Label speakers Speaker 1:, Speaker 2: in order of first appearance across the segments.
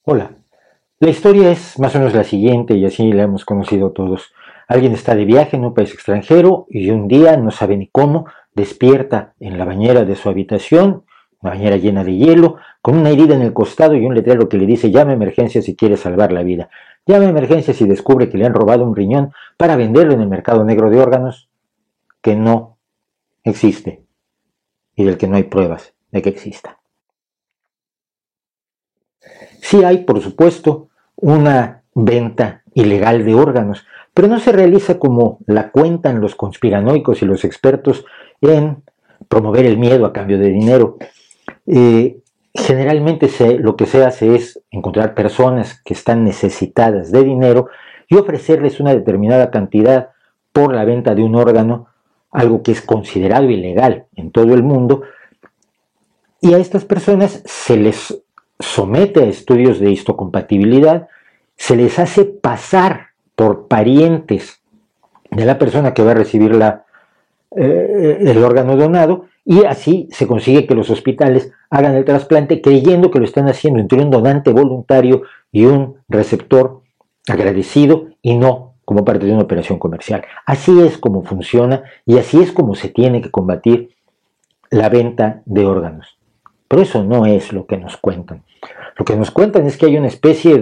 Speaker 1: Hola, la historia es más o menos la siguiente y así la hemos conocido todos. Alguien está de viaje en un país extranjero y un día, no sabe ni cómo, despierta en la bañera de su habitación, una bañera llena de hielo, con una herida en el costado y un letrero que le dice llama a emergencia si quiere salvar la vida. Llama a emergencia si descubre que le han robado un riñón para venderlo en el mercado negro de órganos que no existe y del que no hay pruebas de que exista. Sí hay, por supuesto, una venta ilegal de órganos, pero no se realiza como la cuentan los conspiranoicos y los expertos en promover el miedo a cambio de dinero. Generalmente lo que se hace es encontrar personas que están necesitadas de dinero y ofrecerles una determinada cantidad por la venta de un órgano, algo que es considerado ilegal en todo el mundo, y a estas personas se les somete a estudios de histocompatibilidad, se les hace pasar por parientes de la persona que va a recibir el órgano donado, y así se consigue que los hospitales hagan el trasplante creyendo que lo están haciendo entre un donante voluntario y un receptor agradecido y no como parte de una operación comercial. Así es como funciona y así es como se tiene que combatir la venta de órganos. Pero eso no es lo que nos cuentan. Lo que nos cuentan es que hay una especie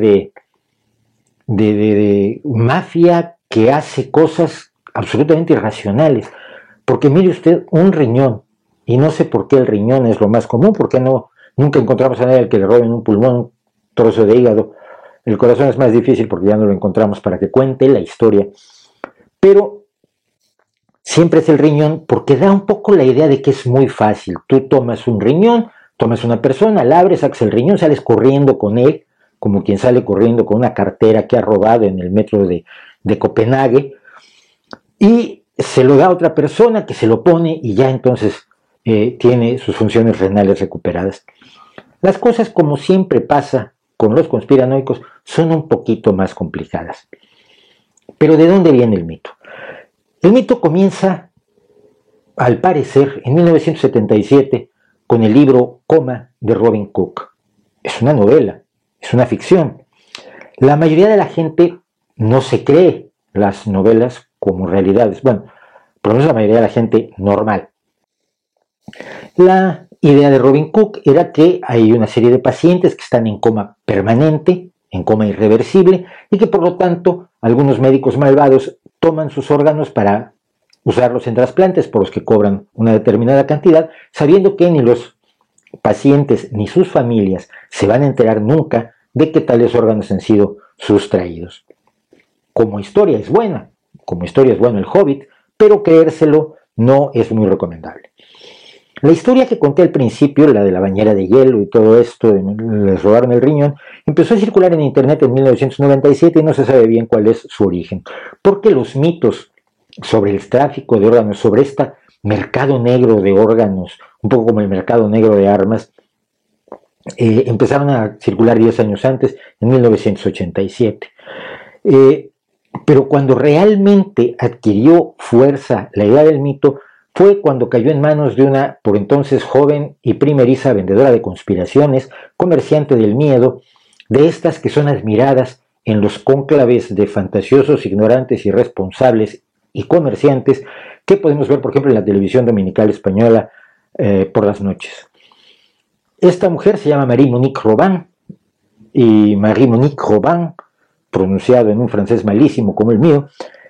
Speaker 1: de mafia que hace cosas absolutamente irracionales. Porque mire usted, un riñón, y no sé por qué el riñón es lo más común, porque nunca encontramos a nadie al que le roben un pulmón, un trozo de hígado. El corazón es más difícil porque ya no lo encontramos para que cuente la historia. Pero siempre es el riñón porque da un poco la idea de que es muy fácil. Tú tomas un riñón, tomas una persona, la abres, sacas el riñón, sales corriendo con él, como quien sale corriendo con una cartera que ha robado en el metro de Copenhague, y se lo da a otra persona que se lo pone y ya entonces tiene sus funciones renales recuperadas. Las cosas, como siempre pasa con los conspiranoicos, son un poquito más complicadas. Pero ¿de dónde viene el mito? El mito comienza, al parecer, en 1977, con el libro Coma de Robin Cook. Es una novela, es una ficción. La mayoría de la gente no se cree las novelas como realidades. Bueno, por lo menos la mayoría de la gente normal. La idea de Robin Cook era que hay una serie de pacientes que están en coma permanente, en coma irreversible, y que por lo tanto algunos médicos malvados toman sus órganos para usarlos en trasplantes por los que cobran una determinada cantidad, sabiendo que ni los pacientes ni sus familias se van a enterar nunca de que tales órganos han sido sustraídos. Como historia es buena, como historia es bueno El Hobbit, pero creérselo no es muy recomendable. La historia que conté al principio, la de la bañera de hielo y todo esto, les robaron el riñón, empezó a circular en internet en 1997 y no se sabe bien cuál es su origen. Porque los mitos sobre el tráfico de órganos, sobre este mercado negro de órganos, un poco como el mercado negro de armas, empezaron a circular 10 años antes, en 1987. Pero cuando realmente adquirió fuerza la idea del mito, fue cuando cayó en manos de una, por entonces joven y primeriza vendedora de conspiraciones, comerciante del miedo, de estas que son admiradas en los cónclaves de fantasiosos, ignorantes, irresponsables y comerciantes que podemos ver, por ejemplo, en la televisión dominical española por las noches. Esta mujer se llama Marie-Monique Robin, y Marie-Monique Robin, pronunciado en un francés malísimo como el mío,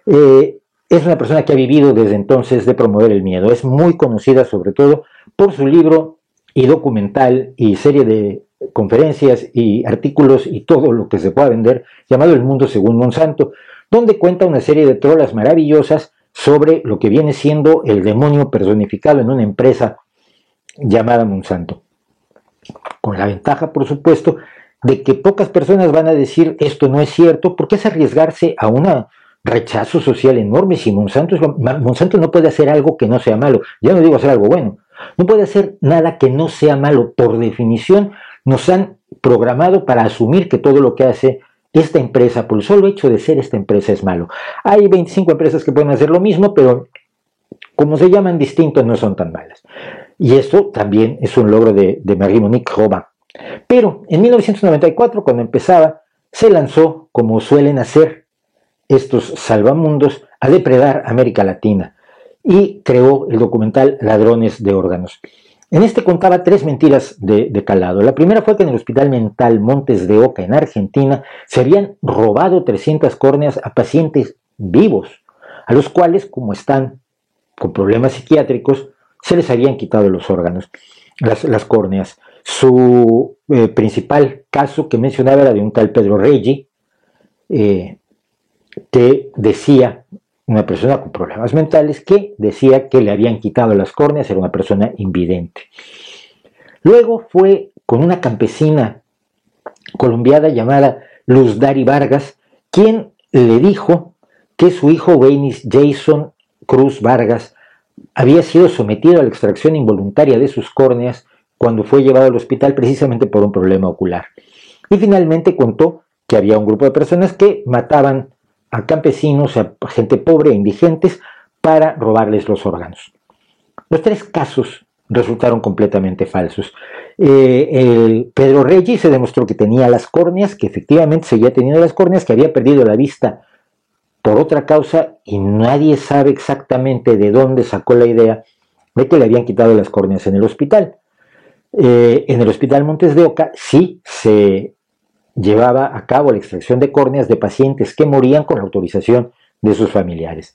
Speaker 1: es una persona que ha vivido desde entonces de promover el miedo. Es muy conocida sobre todo por su libro y documental y serie de conferencias y artículos y todo lo que se pueda vender, llamado El Mundo Según Monsanto, donde cuenta una serie de trolas maravillosas sobre lo que viene siendo el demonio personificado en una empresa llamada Monsanto. Con la ventaja, por supuesto, de que pocas personas van a decir esto no es cierto, porque es arriesgarse a un rechazo social enorme. Si Monsanto no puede hacer algo que no sea malo, ya no digo hacer algo bueno, no puede hacer nada que no sea malo. Por definición, nos han programado para asumir que todo lo que hace esta empresa, por el solo hecho de ser esta empresa, es malo. Hay 25 empresas que pueden hacer lo mismo, pero como se llaman distintos, no son tan malas. Y esto también es un logro de Marie-Monique Robin. Pero en 1994, cuando empezaba, se lanzó, como suelen hacer estos salvamundos, a depredar América Latina y creó el documental Ladrones de órganos. En este contaba 3 mentiras de calado. La primera fue que en el Hospital Mental Montes de Oca, en Argentina, se habían robado 300 córneas a pacientes vivos, a los cuales, como están con problemas psiquiátricos, se les habían quitado los órganos, las córneas. Su principal caso que mencionaba era de un tal Pedro Reggi, que decía, una persona con problemas mentales, que decía que le habían quitado las córneas, era una persona invidente. Luego fue con una campesina colombiana llamada Luz Dari Vargas, quien le dijo que su hijo Waynis Jason Cruz Vargas había sido sometido a la extracción involuntaria de sus córneas cuando fue llevado al hospital precisamente por un problema ocular. Y finalmente contó que había un grupo de personas que mataban a campesinos, a gente pobre e indigentes, para robarles los órganos. Los 3 casos resultaron completamente falsos. El Pedro Reggi se demostró que tenía las córneas, que efectivamente seguía teniendo las córneas, que había perdido la vista por otra causa y nadie sabe exactamente de dónde sacó la idea de que le habían quitado las córneas en el hospital. En el Hospital Montes de Oca sí se llevaba a cabo la extracción de córneas de pacientes que morían con la autorización de sus familiares.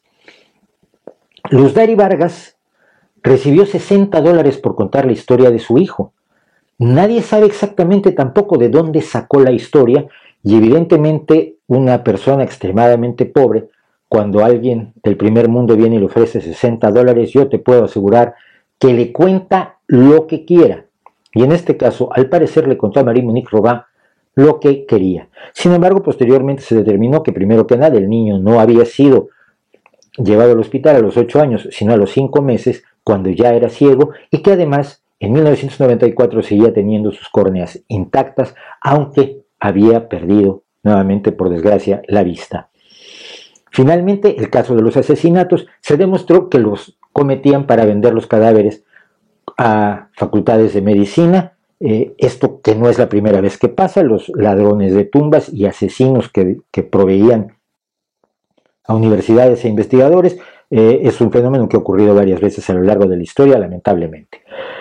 Speaker 1: Luz Dari Vargas recibió $60 por contar la historia de su hijo. Nadie sabe exactamente tampoco de dónde sacó la historia y evidentemente una persona extremadamente pobre, cuando alguien del primer mundo viene y le ofrece $60, yo te puedo asegurar que le cuenta lo que quiera. Y en este caso, al parecer, le contó a Marie-Monique Robin lo que quería. Sin embargo, posteriormente se determinó que primero que nada el niño no había sido llevado al hospital a los 8 años, sino a los 5 meses, cuando ya era ciego, y que además en 1994 seguía teniendo sus córneas intactas, aunque había perdido nuevamente, por desgracia, la vista. Finalmente, el caso de los asesinatos se demostró que los cometían para vender los cadáveres a facultades de medicina. Esto que no es la primera vez que pasa, los ladrones de tumbas y asesinos que proveían a universidades e investigadores, es un fenómeno que ha ocurrido varias veces a lo largo de la historia, lamentablemente.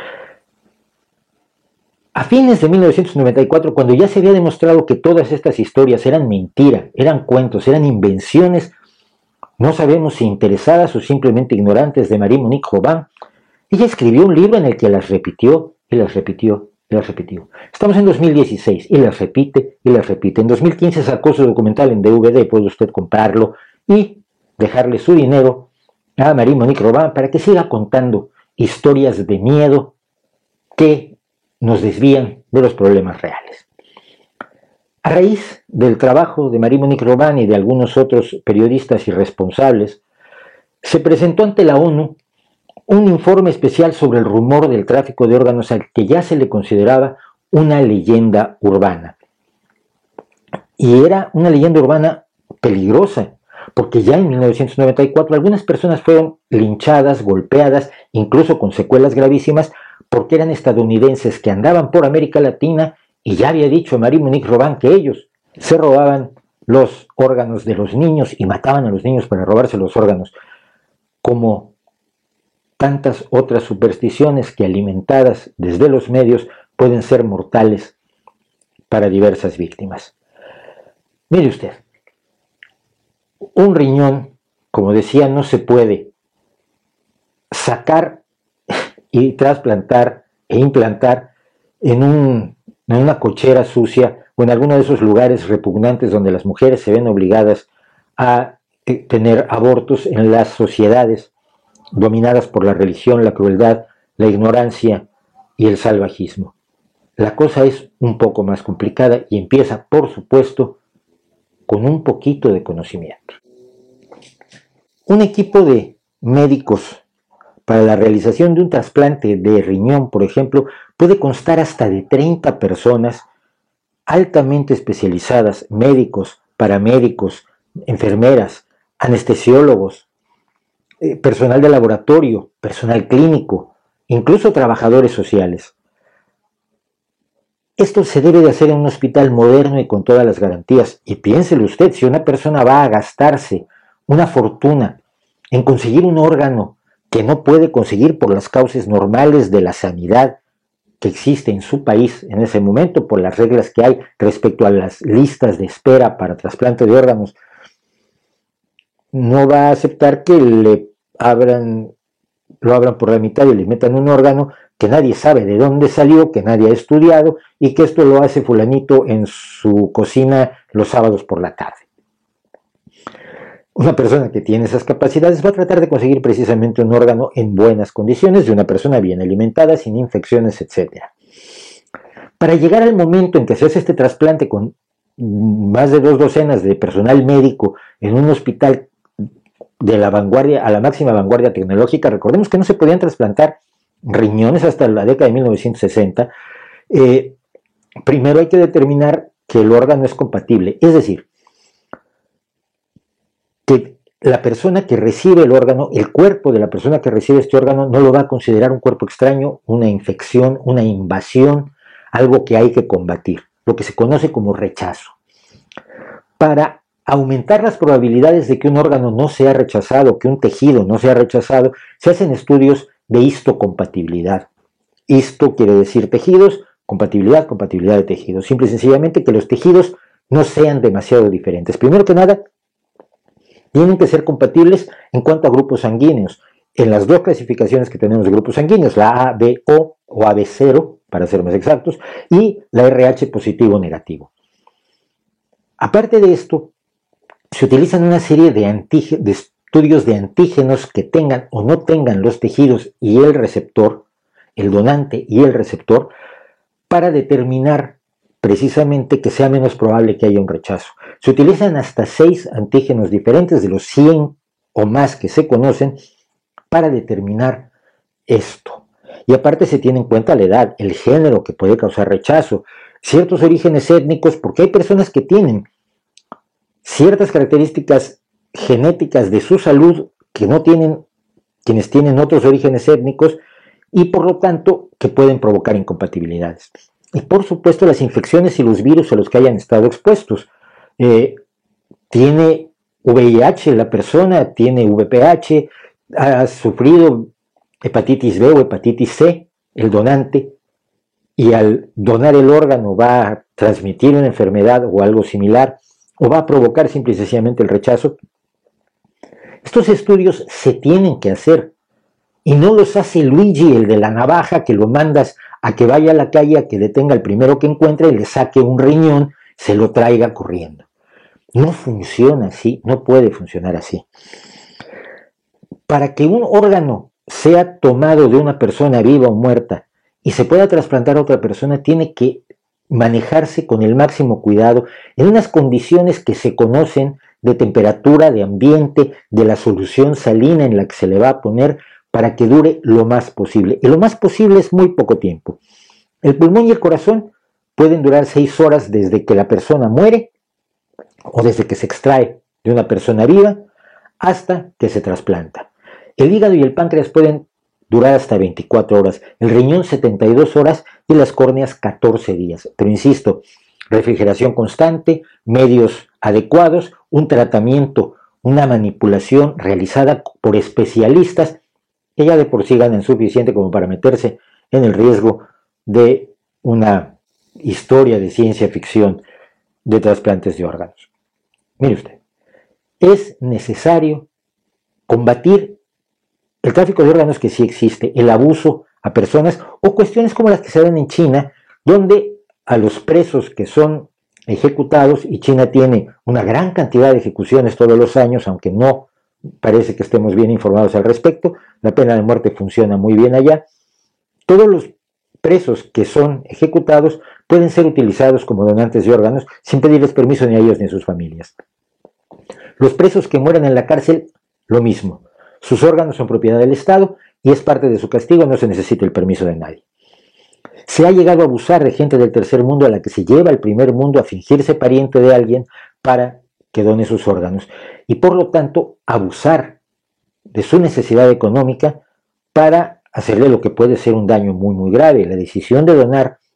Speaker 1: A fines de 1994, cuando ya se había demostrado que todas estas historias eran mentira, eran cuentos, eran invenciones, no sabemos si interesadas o simplemente ignorantes, de Marie-Monique Robin, ella escribió un libro en el que las repitió y las repitió y las repitió. Estamos en 2016 y las repite y las repite. En 2015 sacó su documental en DVD, puede usted comprarlo y dejarle su dinero a Marie-Monique Robin para que siga contando historias de miedo que nos desvían de los problemas reales. A raíz del trabajo de Marie-Monique Robin y de algunos otros periodistas irresponsables, se presentó ante la ONU un informe especial sobre el rumor del tráfico de órganos al que ya se le consideraba una leyenda urbana. Y era una leyenda urbana peligrosa, porque ya en 1994 algunas personas fueron linchadas, golpeadas, incluso con secuelas gravísimas, porque eran estadounidenses que andaban por América Latina y ya había dicho Marie-Monique Robin que ellos se robaban los órganos de los niños y mataban a los niños para robarse los órganos, como tantas otras supersticiones que, alimentadas desde los medios, pueden ser mortales para diversas víctimas. Mire usted, un riñón, como decía, no se puede sacar y trasplantar e implantar en una cochera sucia o en alguno de esos lugares repugnantes donde las mujeres se ven obligadas a tener abortos en las sociedades dominadas por la religión, la crueldad, la ignorancia y el salvajismo. La cosa es un poco más complicada y empieza, por supuesto, con un poquito de conocimiento. Un equipo de médicos para la realización de un trasplante de riñón, por ejemplo, puede constar hasta de 30 personas altamente especializadas, médicos, paramédicos, enfermeras, anestesiólogos, personal de laboratorio, personal clínico, incluso trabajadores sociales. Esto se debe de hacer en un hospital moderno y con todas las garantías. Y piénselo usted, si una persona va a gastarse una fortuna en conseguir un órgano que no puede conseguir por las causas normales de la sanidad que existe en su país en ese momento, por las reglas que hay respecto a las listas de espera para trasplante de órganos, no va a aceptar que lo abran por la mitad y le metan un órgano que nadie sabe de dónde salió, que nadie ha estudiado y que esto lo hace fulanito en su cocina los sábados por la tarde. Una persona que tiene esas capacidades va a tratar de conseguir precisamente un órgano en buenas condiciones, de una persona bien alimentada, sin infecciones, etc. Para llegar al momento en que se hace este trasplante con más de 2 docenas de personal médico en un hospital de la vanguardia, a la máxima vanguardia tecnológica, recordemos que no se podían trasplantar riñones hasta la década de 1960, primero hay que determinar que el órgano es compatible, es decir, que la persona que recibe el órgano, el cuerpo de la persona que recibe este órgano no lo va a considerar un cuerpo extraño, una infección, una invasión, algo que hay que combatir, lo que se conoce como rechazo. Para aumentar las probabilidades de que un órgano no sea rechazado, que un tejido no sea rechazado, se hacen estudios de histocompatibilidad. Histo quiere decir tejidos, compatibilidad, compatibilidad de tejidos. Simple y sencillamente que los tejidos no sean demasiado diferentes. Primero que nada, tienen que ser compatibles en cuanto a grupos sanguíneos. En las 2 clasificaciones que tenemos de grupos sanguíneos, la ABO o AB0, para ser más exactos, y la RH positivo o negativo. Aparte de esto, se utilizan una serie de estudios de antígenos que tengan o no tengan los tejidos y el receptor, el donante y el receptor, para determinar precisamente que sea menos probable que haya un rechazo. Se utilizan hasta 6 antígenos diferentes de los 100 o más que se conocen para determinar esto. Y aparte se tiene en cuenta la edad, el género que puede causar rechazo, ciertos orígenes étnicos, porque hay personas que tienen ciertas características genéticas de su salud que no tienen quienes tienen otros orígenes étnicos y por lo tanto que pueden provocar incompatibilidades. Y por supuesto las infecciones y los virus a los que hayan estado expuestos. Tiene VIH la persona, tiene VPH, ha sufrido hepatitis B o hepatitis C, el donante, y al donar el órgano va a transmitir una enfermedad o algo similar, o va a provocar simple y sencillamente el rechazo. Estos estudios se tienen que hacer, y no los hace Luigi, el de la navaja, que lo mandas a que vaya a la calle, a que detenga al primero que encuentre y le saque un riñón, se lo traiga corriendo. No funciona así, no puede funcionar así. Para que un órgano sea tomado de una persona viva o muerta y se pueda trasplantar a otra persona, tiene que manejarse con el máximo cuidado en unas condiciones que se conocen de temperatura, de ambiente, de la solución salina en la que se le va a poner para que dure lo más posible. Y lo más posible es muy poco tiempo. El pulmón y el corazón pueden durar 6 horas desde que la persona muere o desde que se extrae de una persona viva hasta que se trasplanta. El hígado y el páncreas pueden durar hasta 24 horas, el riñón 72 horas y las córneas 14 días. Pero insisto, refrigeración constante, medios adecuados, un tratamiento, una manipulación realizada por especialistas que ya de por sí ganan suficiente como para meterse en el riesgo de una historia de ciencia ficción de trasplantes de órganos. Mire usted, es necesario combatir el tráfico de órganos que sí existe, el abuso a personas o cuestiones como las que se dan en China, donde a los presos que son ejecutados, y China tiene una gran cantidad de ejecuciones todos los años, aunque no parece que estemos bien informados al respecto, la pena de muerte funciona muy bien allá, todos los presos que son ejecutados pueden ser utilizados como donantes de órganos sin pedirles permiso ni a ellos ni a sus familias. Los presos que mueran en la cárcel, lo mismo. Sus órganos son propiedad del Estado y es parte de su castigo, no se necesita el permiso de nadie. Se ha llegado a abusar de gente del tercer mundo a la que se lleva al primer mundo a fingirse pariente de alguien para que done sus órganos y por lo tanto abusar de su necesidad económica para hacerle lo que puede ser un daño muy muy grave. La decisión de donar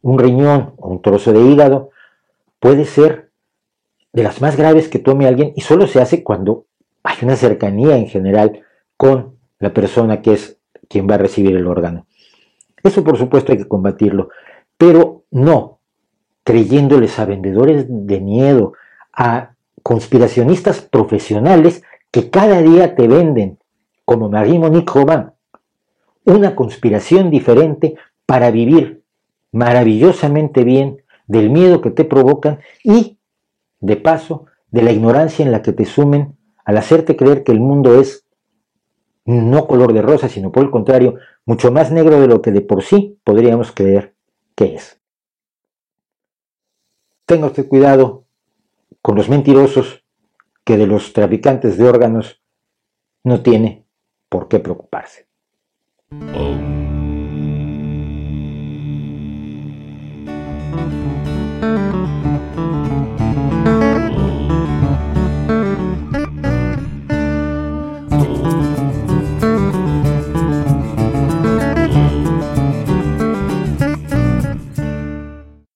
Speaker 1: un riñón o un trozo de hígado puede ser de las más graves que tome alguien y solo se hace cuando hay una cercanía en general con la persona que es quien va a recibir el órgano. Eso por supuesto hay que combatirlo, pero no creyéndoles a vendedores de miedo, a conspiracionistas profesionales que cada día te venden, como Marie-Monique Robin, una conspiración diferente para vivir maravillosamente bien del miedo que te provocan y, de paso, de la ignorancia en la que te sumen al hacerte creer que el mundo es no color de rosa, sino por el contrario, mucho más negro de lo que de por sí podríamos creer que es. Tenga usted cuidado con los mentirosos, que de los traficantes de órganos no tiene por qué preocuparse.